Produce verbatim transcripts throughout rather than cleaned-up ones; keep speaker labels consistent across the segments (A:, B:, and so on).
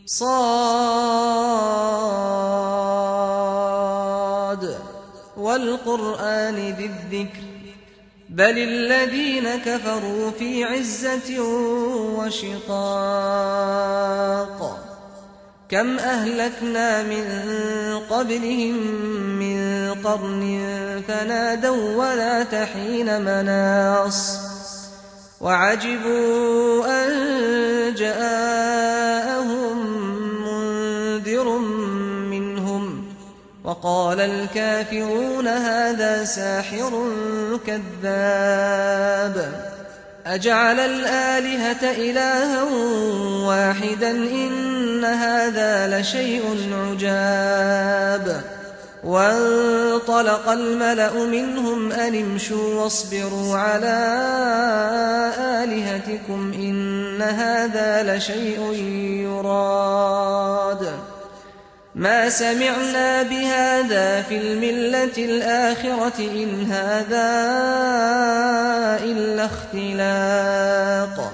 A: صاد والقرآن ذي الذكر بل الذين كفروا في عزة وشقاق كم أهلكنا من قبلهم من قرن فنادوا ولا تحين مناص وعجبوا أن جاءهم منذر منهم وقال الكافرون هذا ساحر كذاب أجعل الآلهة إلها واحدا إن هذا لشيء عجاب وانطلق الملأ منهم أن امشوا واصبروا على آلهتكم إن هذا لشيء يراد ما سمعنا بهذا في الملة الآخرة إن هذا إلا اختلاق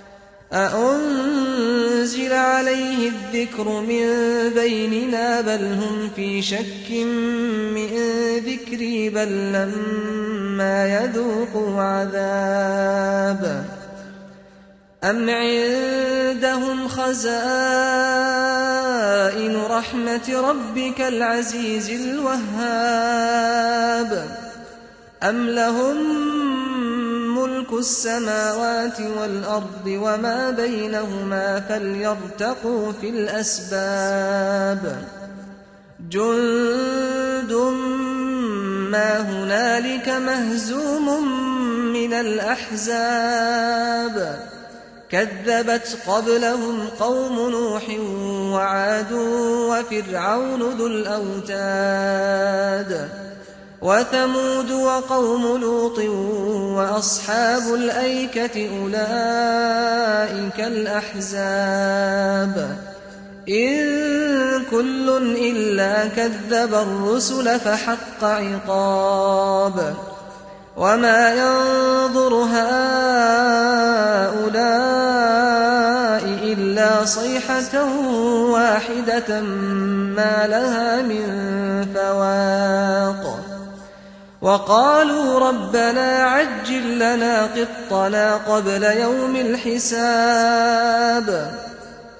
A: أأنزل عليه الذكر من بيننا بل هم في شك من ذكري بل لما يذوقوا عذاب أم عندهم خزائن رحمة ربك العزيز الوهاب أم لهم ملك السماوات والأرض وما بينهما فليرتقوا في الأسباب جند ما هنالك مهزوم من الأحزاب كذبت قبلهم قوم نوح وعاد وفرعون ذو الأوتاد وثمود وقوم لوط وأصحاب الأيكة أولئك الأحزاب إن كل إلا كذب الرسل فحق عقاب وما ينظر هؤلاء إلا صيحة واحدة ما لها من فواق وقالوا ربنا عجل لنا قطنا قبل يوم الحساب